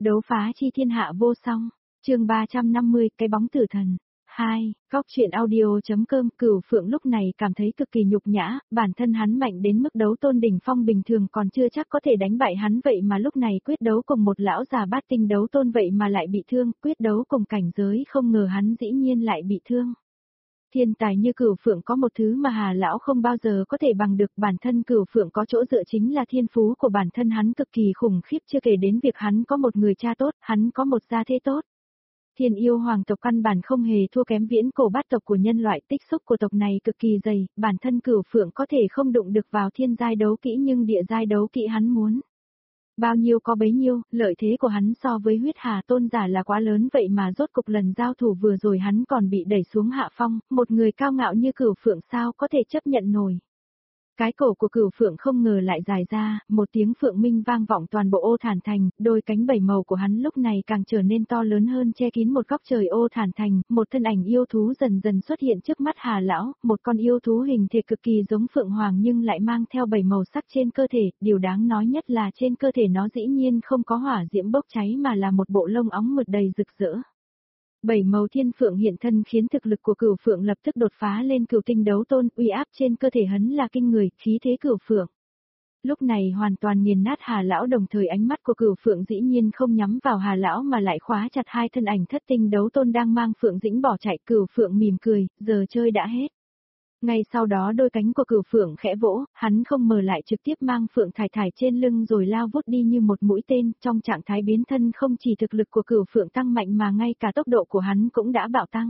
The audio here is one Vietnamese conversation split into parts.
Đấu phá chi thiên hạ vô song. Chương 350, cái bóng tử thần. 2. Góc truyện audio.com. Cửu Phượng lúc này cảm thấy cực kỳ nhục nhã, bản thân hắn mạnh đến mức đấu tôn đỉnh phong bình thường còn chưa chắc có thể đánh bại hắn, vậy mà lúc này quyết đấu cùng một lão già bát tinh đấu tôn vậy mà lại bị thương, quyết đấu cùng cảnh giới không ngờ hắn dĩ nhiên lại bị thương. Thiên tài như Cửu Phượng có một thứ mà Hà lão không bao giờ có thể bằng được, bản thân Cửu Phượng có chỗ dựa chính là thiên phú của bản thân hắn cực kỳ khủng khiếp, chưa kể đến việc hắn có một người cha tốt, hắn có một gia thế tốt. Thiên yêu hoàng tộc căn bản không hề thua kém viễn cổ bát tộc của nhân loại, tích xúc của tộc này cực kỳ dày, bản thân Cửu Phượng có thể không đụng được vào thiên giai đấu kỹ nhưng địa giai đấu kỹ hắn muốn. Bao nhiêu có bấy nhiêu, lợi thế của hắn so với huyết hà tôn giả là quá lớn, vậy mà rốt cục lần giao thủ vừa rồi hắn còn bị đẩy xuống hạ phong, một người cao ngạo như Cửu Phượng sao có thể chấp nhận nổi. Cái cổ của Cửu Phượng không ngờ lại dài ra, một tiếng phượng minh vang vọng toàn bộ Ô Thản Thành, đôi cánh bảy màu của hắn lúc này càng trở nên to lớn hơn, che kín một góc trời Ô Thản Thành, một thân ảnh yêu thú dần dần xuất hiện trước mắt Hà lão, một con yêu thú hình thể cực kỳ giống phượng hoàng nhưng lại mang theo bảy màu sắc trên cơ thể, điều đáng nói nhất là trên cơ thể nó dĩ nhiên không có hỏa diễm bốc cháy mà là một bộ lông óng mượt đầy rực rỡ. Bảy màu thiên phượng hiện thân khiến thực lực của Cửu Phượng lập tức đột phá lên cửu tinh đấu tôn, uy áp trên cơ thể hắn là kinh người, khí thế Cửu Phượng. Lúc này hoàn toàn nghiền nát Hà lão, đồng thời ánh mắt của Cửu Phượng dĩ nhiên không nhắm vào Hà lão mà lại khóa chặt hai thân ảnh thất tinh đấu tôn đang mang Phượng Dĩnh bỏ chạy. Cửu Phượng mỉm cười, giờ chơi đã hết. Ngay sau đó đôi cánh của Cửu Phượng khẽ vỗ, hắn không mờ lại trực tiếp mang Phượng Thải Thải trên lưng rồi lao vút đi như một mũi tên, trong trạng thái biến thân không chỉ thực lực của Cửu Phượng tăng mạnh mà ngay cả tốc độ của hắn cũng đã bạo tăng.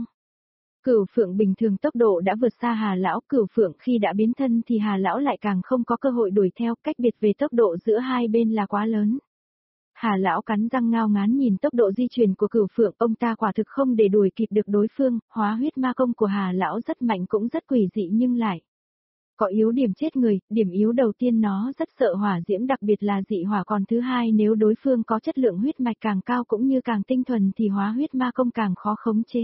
Cửu Phượng bình thường tốc độ đã vượt xa Hà lão, Cửu Phượng khi đã biến thân thì Hà lão lại càng không có cơ hội đuổi theo, cách biệt về tốc độ giữa hai bên là quá lớn. Hà lão cắn răng ngao ngán nhìn tốc độ di chuyển của Cửu Phượng, ông ta quả thực không để đuổi kịp được đối phương, hóa huyết ma công của Hà lão rất mạnh cũng rất quỷ dị nhưng lại có yếu điểm chết người, điểm yếu đầu tiên nó rất sợ hỏa diễm, đặc biệt là dị hỏa, còn thứ hai nếu đối phương có chất lượng huyết mạch càng cao cũng như càng tinh thuần thì hóa huyết ma công càng khó khống chế.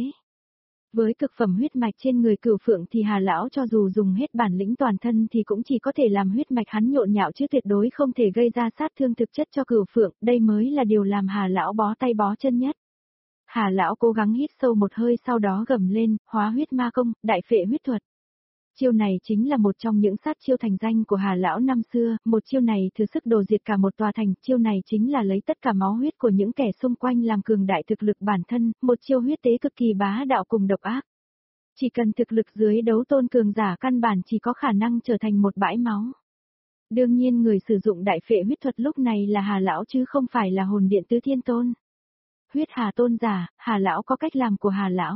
Với cực phẩm huyết mạch trên người Cửu Phượng thì Hà lão cho dù dùng hết bản lĩnh toàn thân thì cũng chỉ có thể làm huyết mạch hắn nhộn nhạo chứ tuyệt đối không thể gây ra sát thương thực chất cho Cửu Phượng, đây mới là điều làm Hà lão bó tay bó chân nhất. Hà lão cố gắng hít sâu một hơi sau đó gầm lên, hóa huyết ma công, đại phệ huyết thuật. Chiêu này chính là một trong những sát chiêu thành danh của Hà lão năm xưa, một chiêu này thừa sức đồ diệt cả một tòa thành, chiêu này chính là lấy tất cả máu huyết của những kẻ xung quanh làm cường đại thực lực bản thân, một chiêu huyết tế cực kỳ bá đạo cùng độc ác. Chỉ cần thực lực dưới đấu tôn cường giả căn bản chỉ có khả năng trở thành một bãi máu. Đương nhiên người sử dụng đại phệ huyết thuật lúc này là Hà lão chứ không phải là hồn điện tứ thiên tôn. Huyết hà tôn giả, Hà lão có cách làm của Hà lão.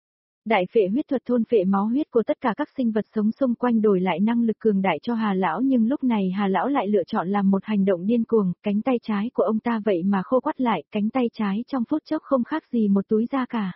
Đại phệ huyết thuật thôn phệ máu huyết của tất cả các sinh vật sống xung quanh đổi lại năng lực cường đại cho Hà lão, nhưng lúc này Hà lão lại lựa chọn làm một hành động điên cuồng, cánh tay trái của ông ta vậy mà khô quắt lại, cánh tay trái trong phút chốc không khác gì một túi da cả.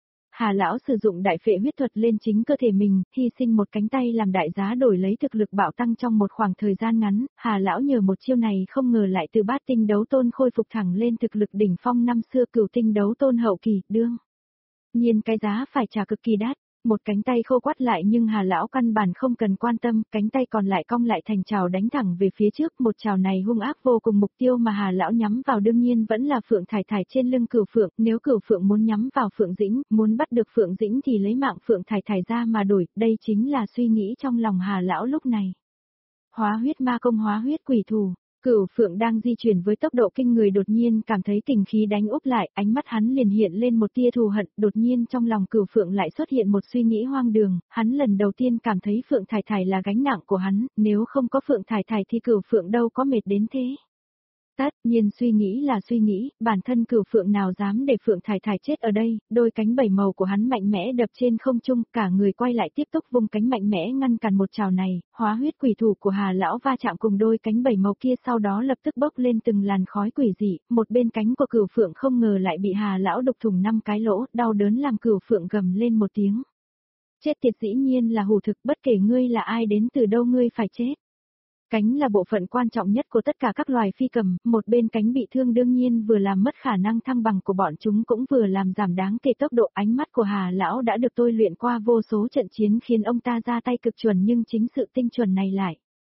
Hà lão sử dụng đại phệ huyết thuật lên chính cơ thể mình, hy sinh một cánh tay làm đại giá đổi lấy thực lực bạo tăng trong một khoảng thời gian ngắn, Hà lão nhờ một chiêu này không ngờ lại từ bát tinh đấu tôn khôi phục thẳng lên thực lực đỉnh phong năm xưa cửu tinh đấu tôn hậu kỳ, đương nhiên cái giá phải trả cực kỳ đắt, một cánh tay khô quắt lại nhưng Hà lão căn bản không cần quan tâm, cánh tay còn lại cong lại thành chảo đánh thẳng về phía trước, một chảo này hung ác vô cùng, mục tiêu mà Hà lão nhắm vào đương nhiên vẫn là Phượng Thải Thải trên lưng Cửu Phượng, nếu Cửu Phượng muốn nhắm vào Phượng Dĩnh, muốn bắt được Phượng Dĩnh thì lấy mạng Phượng Thải Thải ra mà đổi, đây chính là suy nghĩ trong lòng Hà lão lúc này. Hóa huyết ma công, hóa huyết quỷ thủ. Cửu Phượng đang di chuyển với tốc độ kinh người đột nhiên cảm thấy kình khí đánh úp lại, ánh mắt hắn liền hiện lên một tia thù hận, đột nhiên trong lòng Cửu Phượng lại xuất hiện một suy nghĩ hoang đường, hắn lần đầu tiên cảm thấy Phượng Thải Thải là gánh nặng của hắn, nếu không có Phượng Thải Thải thì Cửu Phượng đâu có mệt đến thế. Tất nhiên suy nghĩ là suy nghĩ, bản thân Cửu Phượng nào dám để Phượng Thải Thải chết ở đây, đôi cánh bảy màu của hắn mạnh mẽ đập trên không trung, cả người quay lại tiếp tục vung cánh mạnh mẽ ngăn cản một trào này, hóa huyết quỷ thủ của Hà lão va chạm cùng đôi cánh bảy màu kia sau đó lập tức bốc lên từng làn khói quỷ dị, một bên cánh của Cửu Phượng không ngờ lại bị Hà lão đục thủng 5 cái lỗ, đau đớn làm Cửu Phượng gầm lên một tiếng. Chết tiệt, dĩ nhiên là hủ thực, bất kể ngươi là ai đến từ đâu ngươi phải chết. Cánh là bộ phận quan trọng nhất của tất cả các loài phi cầm, một bên cánh bị thương đương nhiên vừa làm mất khả năng thăng bằng của bọn chúng cũng vừa làm giảm đáng kể tốc độ. Ánh mắt của Hà lão đã được tôi luyện qua vô số trận chiến khiến ông ta ra tay cực chuẩn, nhưng chính sự tinh chuẩn này lại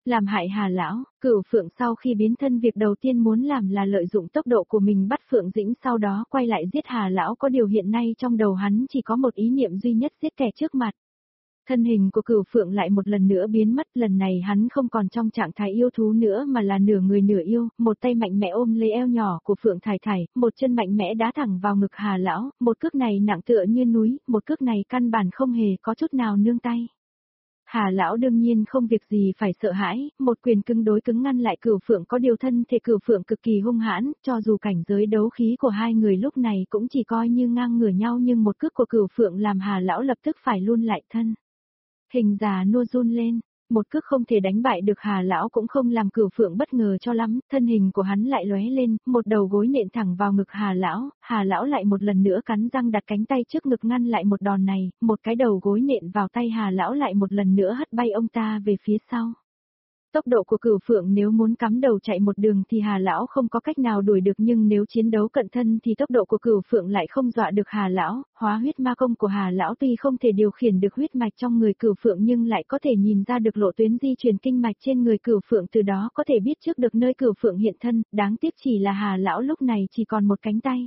làm hại Hà lão. Cửu Phượng sau khi biến thân việc đầu tiên muốn làm là lợi dụng tốc độ của mình bắt Phượng Dĩnh, sau đó quay lại giết Hà lão. Có điều hiện nay trong đầu hắn chỉ có một ý niệm duy nhất, giết kẻ trước mặt. Thân hình của Cửu Phượng lại một lần nữa biến mất, lần này hắn không còn trong trạng thái yêu thú nữa mà là nửa người nửa yêu, một tay mạnh mẽ ôm lấy eo nhỏ của Phượng Thải Thải, một chân mạnh mẽ đá thẳng vào ngực Hà lão, một cước này nặng tựa như núi, một cước này căn bản không hề có chút nào nương tay. Hà lão đương nhiên không việc gì phải sợ hãi, một quyền cứng đối cứng ngăn lại Cửu Phượng, có điều thân thể Cửu Phượng cực kỳ hung hãn, cho dù cảnh giới đấu khí của hai người lúc này cũng chỉ coi như ngang ngửa nhau, nhưng một cước của Cửu Phượng làm Hà lão lập tức phải lùn lại thân. Hình già nua run lên, một cước không thể đánh bại được Hà lão cũng không làm Cửu Phượng bất ngờ cho lắm, thân hình của hắn lại lóe lên, một đầu gối nện thẳng vào ngực Hà lão lại một lần nữa cắn răng đặt cánh tay trước ngực ngăn lại một đòn này, một cái đầu gối nện vào tay Hà lão lại một lần nữa hất bay ông ta về phía sau. Tốc độ của Cửu Phượng nếu muốn cắm đầu chạy một đường thì Hà lão không có cách nào đuổi được, nhưng nếu chiến đấu cận thân thì tốc độ của Cửu Phượng lại không dọa được Hà lão. Hóa huyết ma công của Hà lão tuy không thể điều khiển được huyết mạch trong người Cửu Phượng nhưng lại có thể nhìn ra được lộ tuyến di chuyển kinh mạch trên người Cửu Phượng, từ đó có thể biết trước được nơi Cửu Phượng hiện thân, đáng tiếc chỉ là Hà lão lúc này chỉ còn một cánh tay.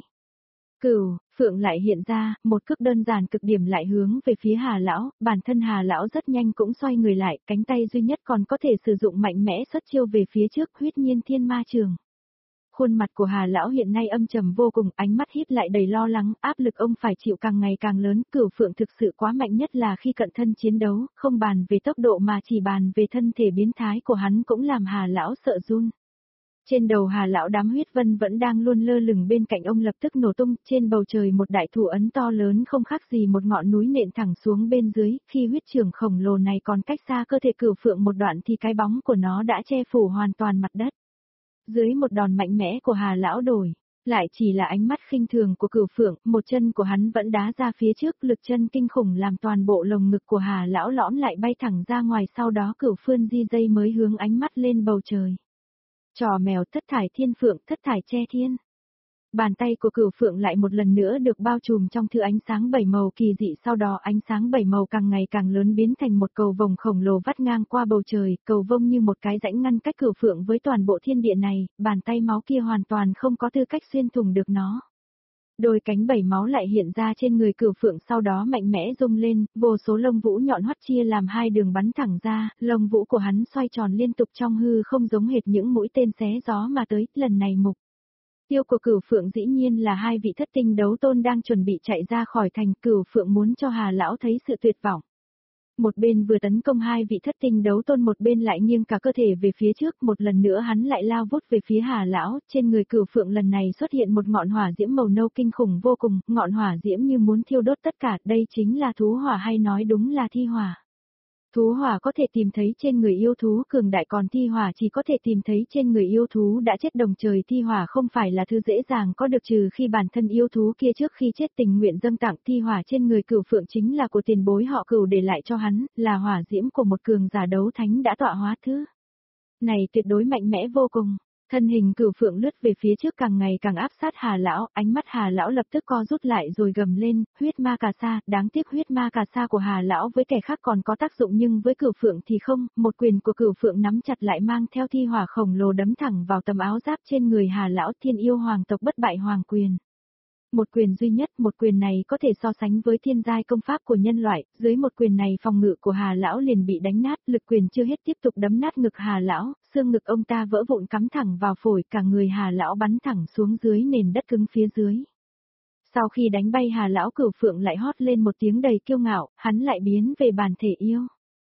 Cửu Phượng lại hiện ra, một cước đơn giản cực điểm lại hướng về phía Hà lão, bản thân Hà lão rất nhanh cũng xoay người lại, cánh tay duy nhất còn có thể sử dụng mạnh mẽ xuất chiêu về phía trước, huyết nhiên thiên ma trường. Khuôn mặt của Hà lão hiện nay âm trầm vô cùng, ánh mắt híp lại đầy lo lắng, áp lực ông phải chịu càng ngày càng lớn. Cửu Phượng thực sự quá mạnh, nhất là khi cận thân chiến đấu, không bàn về tốc độ mà chỉ bàn về thân thể biến thái của hắn cũng làm Hà lão sợ run. Trên đầu Hà lão đám huyết vân vẫn đang luôn lơ lửng bên cạnh ông lập tức nổ tung, trên bầu trời một đại thủ ấn to lớn không khác gì một ngọn núi nện thẳng xuống bên dưới, khi huyết trường khổng lồ này còn cách xa cơ thể Cửu Phượng một đoạn thì cái bóng của nó đã che phủ hoàn toàn mặt đất. Dưới một đòn mạnh mẽ của Hà lão đổi, lại chỉ là ánh mắt khinh thường của Cửu Phượng, một chân của hắn vẫn đá ra phía trước, lực chân kinh khủng làm toàn bộ lồng ngực của Hà lão lõm lại bay thẳng ra ngoài, sau đó Cửu Phương Di Dây mới hướng ánh mắt lên bầu trời. Trò mèo thất thải thiên phượng, thất thải che thiên. Bàn tay của Cửu Phượng lại một lần nữa được bao trùm trong thứ ánh sáng bảy màu kỳ dị, sau đó ánh sáng bảy màu càng ngày càng lớn biến thành một cầu vồng khổng lồ vắt ngang qua bầu trời, cầu vồng như một cái rãnh ngăn cách Cửu Phượng với toàn bộ thiên địa này, bàn tay máu kia hoàn toàn không có tư cách xuyên thủng được nó. Đôi cánh bảy máu lại hiện ra trên người Cửu Phượng, sau đó mạnh mẽ rung lên, vô số lông vũ nhọn hoắt chia làm hai đường bắn thẳng ra, lông vũ của hắn xoay tròn liên tục trong hư không giống hệt những mũi tên xé gió mà tới, lần này mục tiêu của Cửu Phượng dĩ nhiên là hai vị thất tinh đấu tôn đang chuẩn bị chạy ra khỏi thành. Cửu Phượng muốn cho Hà lão thấy sự tuyệt vọng. Một bên vừa tấn công hai vị thất tinh đấu tôn, một bên lại nghiêng cả cơ thể về phía trước, một lần nữa hắn lại lao vút về phía Hà lão. Trên người Cửu Phượng lần này xuất hiện một ngọn hỏa diễm màu nâu kinh khủng vô cùng, ngọn hỏa diễm như muốn thiêu đốt tất cả, đây chính là thú hỏa, hay nói đúng là thi hỏa. Thú hỏa có thể tìm thấy trên người yêu thú cường đại, còn thi hỏa chỉ có thể tìm thấy trên người yêu thú đã chết đồng trời. Thi hỏa không phải là thứ dễ dàng có được, trừ khi bản thân yêu thú kia trước khi chết tình nguyện dâng tặng. Thi hỏa trên người Cửu Phượng chính là của tiền bối họ Cửu để lại cho hắn, là hỏa diễm của một cường giả đấu thánh đã tọa hóa thứ này tuyệt đối mạnh mẽ vô cùng. Thân hình Cửu Phượng lướt về phía trước càng ngày càng áp sát Hà lão, ánh mắt Hà lão lập tức co rút lại rồi gầm lên, huyết ma cà sa. Đáng tiếc huyết ma cà sa của Hà lão với kẻ khác còn có tác dụng nhưng với Cửu Phượng thì không, một quyền của Cửu Phượng nắm chặt lại mang theo thi hỏa khổng lồ đấm thẳng vào tấm áo giáp trên người Hà lão. Thiên yêu hoàng tộc bất bại hoàng quyền. Một quyền duy nhất, một quyền này có thể so sánh với thiên giai công pháp của nhân loại, dưới một quyền này phòng ngự của Hà lão liền bị đánh nát, lực quyền chưa hết tiếp tục đấm nát ngực Hà lão, xương ngực ông ta vỡ vụn cắm thẳng vào phổi, cả người Hà lão bắn thẳng xuống dưới nền đất cứng phía dưới. Sau khi đánh bay Hà lão, Cửu Phượng lại hót lên một tiếng đầy kiêu ngạo, hắn lại biến về bản thể yêu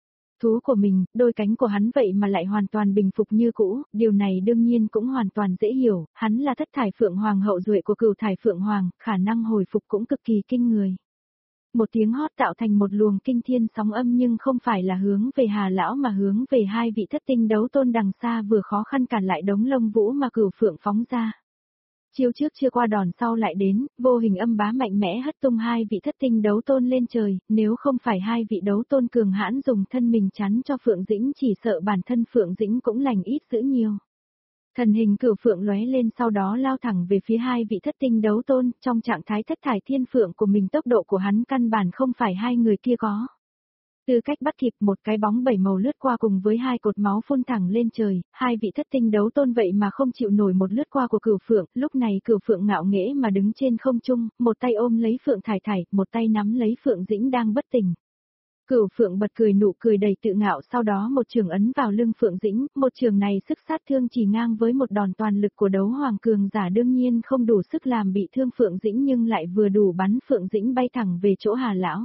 thú của mình, đôi cánh của hắn vậy mà lại hoàn toàn bình phục như cũ, điều này đương nhiên cũng hoàn toàn dễ hiểu, hắn là thất thải Phượng Hoàng hậu duệ của Cửu thải Phượng Hoàng, khả năng hồi phục cũng cực kỳ kinh người. Một tiếng hót tạo thành một luồng kinh thiên sóng âm, nhưng không phải là hướng về Hà lão mà hướng về hai vị thất tinh đấu tôn đằng xa vừa khó khăn cản lại đống lông vũ mà Cửu Phượng phóng ra. Chiêu trước chưa qua đòn sau lại đến, vô hình âm bá mạnh mẽ hất tung hai vị thất tinh đấu tôn lên trời, nếu không phải hai vị đấu tôn cường hãn dùng thân mình chắn cho Phượng Dĩnh, chỉ sợ bản thân Phượng Dĩnh cũng lành ít dữ nhiều. Thần hình Cửu Phượng lóe lên sau đó lao thẳng về phía hai vị thất tinh đấu tôn, trong trạng thái thất thải thiên phượng của mình, tốc độ của hắn căn bản không phải hai người kia có. Tư cách bắt kịp một cái bóng bảy màu lướt qua cùng với hai cột máu phun thẳng lên trời, hai vị thất tinh đấu tôn vậy mà không chịu nổi một lướt qua của Cửu Phượng, lúc này Cửu Phượng ngạo nghễ mà đứng trên không trung, một tay ôm lấy Phượng Thải Thải, một tay nắm lấy Phượng Dĩnh đang bất tỉnh. Cửu Phượng bật cười nụ cười đầy tự ngạo, sau đó một trường ấn vào lưng Phượng Dĩnh, một trường này sức sát thương chỉ ngang với một đòn toàn lực của đấu hoàng cường giả, đương nhiên không đủ sức làm bị thương Phượng Dĩnh nhưng lại vừa đủ bắn Phượng Dĩnh bay thẳng về chỗ Hà lão.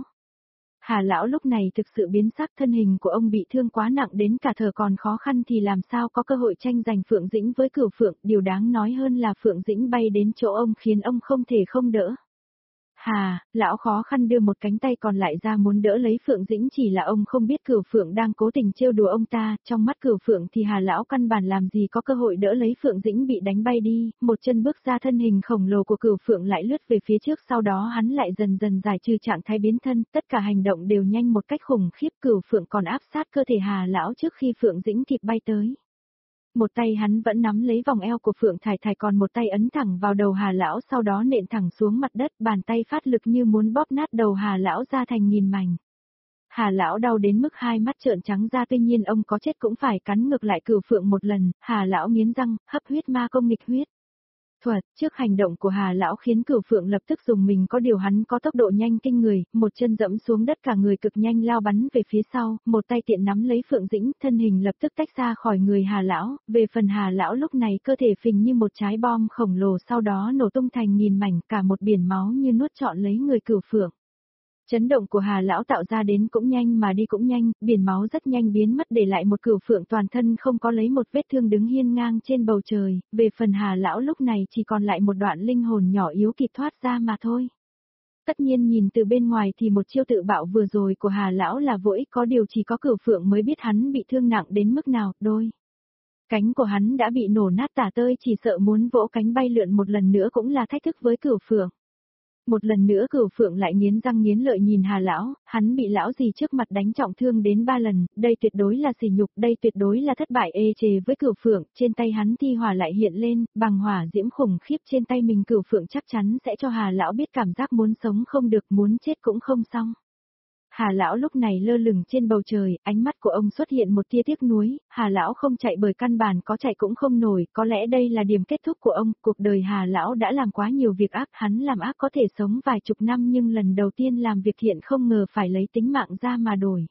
Hà lão lúc này thực sự biến sắc, thân hình của ông bị thương quá nặng đến cả thở còn khó khăn thì làm sao có cơ hội tranh giành Phượng Dĩnh với Cửu Phượng, điều đáng nói hơn là Phượng Dĩnh bay đến chỗ ông khiến ông không thể không đỡ. Hà, lão khó khăn đưa một cánh tay còn lại ra muốn đỡ lấy Phượng Dĩnh, chỉ là ông không biết Cửu Phượng đang cố tình trêu đùa ông ta, trong mắt Cửu Phượng thì Hà lão căn bản làm gì có cơ hội đỡ lấy Phượng Dĩnh bị đánh bay đi, một chân bước ra, thân hình khổng lồ của Cửu Phượng lại lướt về phía trước, sau đó hắn lại dần dần giải trừ trạng thái biến thân, tất cả hành động đều nhanh một cách khủng khiếp. Cửu Phượng còn áp sát cơ thể Hà lão trước khi Phượng Dĩnh kịp bay tới. Một tay hắn vẫn nắm lấy vòng eo của Phượng Thải Thải, còn một tay ấn thẳng vào đầu Hà lão, sau đó nện thẳng xuống mặt đất, bàn tay phát lực như muốn bóp nát đầu Hà lão ra thành nghìn mảnh. Hà lão đau đến mức hai mắt trợn trắng ra, tuy nhiên ông có chết cũng phải cắn ngược lại Cửu Phượng một lần. Hà lão nghiến răng, hấp huyết ma công nghịch huyết thuật. Trước hành động của Hà lão khiến Cửu Phượng lập tức dùng mình, có điều hắn có tốc độ nhanh kinh người, một chân dẫm xuống đất, cả người cực nhanh lao bắn về phía sau, một tay tiện nắm lấy Phượng Dĩnh, thân hình lập tức tách ra khỏi người Hà lão. Về phần Hà lão lúc này cơ thể phình như một trái bom khổng lồ, sau đó nổ tung thành nghìn mảnh, cả một biển máu như nuốt trọn lấy người Cửu Phượng. Chấn động của Hà lão tạo ra đến cũng nhanh mà đi cũng nhanh, biển máu rất nhanh biến mất, để lại một Cửu Phượng toàn thân không có lấy một vết thương đứng hiên ngang trên bầu trời. Về phần Hà lão lúc này chỉ còn lại một đoạn linh hồn nhỏ yếu kịp thoát ra mà thôi. Tất nhiên nhìn từ bên ngoài thì một chiêu tự bạo vừa rồi của Hà lão là vô ích, có điều chỉ có Cửu Phượng mới biết hắn bị thương nặng đến mức nào. Đôi cánh của hắn đã bị nổ nát tả tơi, chỉ sợ muốn vỗ cánh bay lượn một lần nữa cũng là thách thức với Cửu Phượng. Một lần nữa Cửu Phượng lại nghiến răng nghiến lợi nhìn Hà lão, hắn bị lão gì trước mặt đánh trọng thương đến 3 lần, đây tuyệt đối là sỉ nhục, đây tuyệt đối là thất bại ê chề với Cửu Phượng. Trên tay hắn thi hỏa lại hiện lên, bằng hỏa diễm khủng khiếp trên tay mình, Cửu Phượng chắc chắn sẽ cho Hà lão biết cảm giác muốn sống không được, muốn chết cũng không xong. Hà lão lúc này lơ lửng trên bầu trời, ánh mắt của ông xuất hiện một tia tiếc nuối. Hà lão không chạy bởi căn bản có chạy cũng không nổi, có lẽ đây là điểm kết thúc của ông. Cuộc đời Hà lão đã làm quá nhiều việc ác, hắn làm ác có thể sống vài chục năm nhưng lần đầu tiên làm việc thiện không ngờ phải lấy tính mạng ra mà đổi.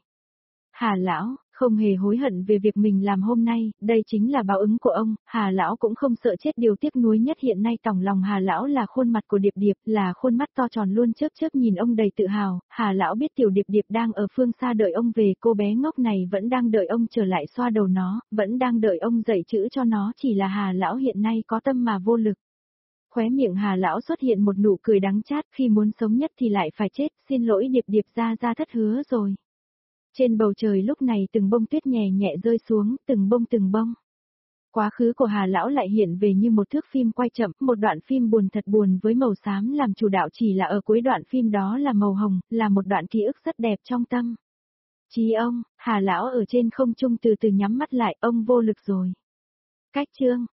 Hà lão không hề hối hận về việc mình làm hôm nay, đây chính là báo ứng của ông. Hà lão cũng không sợ chết, điều tiếc nuối nhất hiện nay tòng lòng Hà lão là khuôn mặt của Điệp Điệp, là khuôn mắt to tròn luôn chớp chớp nhìn ông đầy tự hào. Hà lão biết tiểu Điệp Điệp đang ở phương xa đợi ông về, cô bé ngốc này vẫn đang đợi ông trở lại xoa đầu nó, vẫn đang đợi ông dạy chữ cho nó, chỉ là Hà lão hiện nay có tâm mà vô lực. Khóe miệng Hà lão xuất hiện một nụ cười đắng chát, khi muốn sống nhất thì lại phải chết, xin lỗi Điệp Điệp, ra thất hứa rồi. Trên bầu trời lúc này từng bông tuyết nhẹ nhẹ rơi xuống, từng bông. Quá khứ của Hà lão lại hiện về như một thước phim quay chậm, một đoạn phim buồn thật buồn với màu xám làm chủ đạo, chỉ là ở cuối đoạn phim đó là màu hồng, là một đoạn ký ức rất đẹp trong tâm trí ông. Hà lão ở trên không trung từ từ nhắm mắt lại, ông vô lực rồi. Cách chương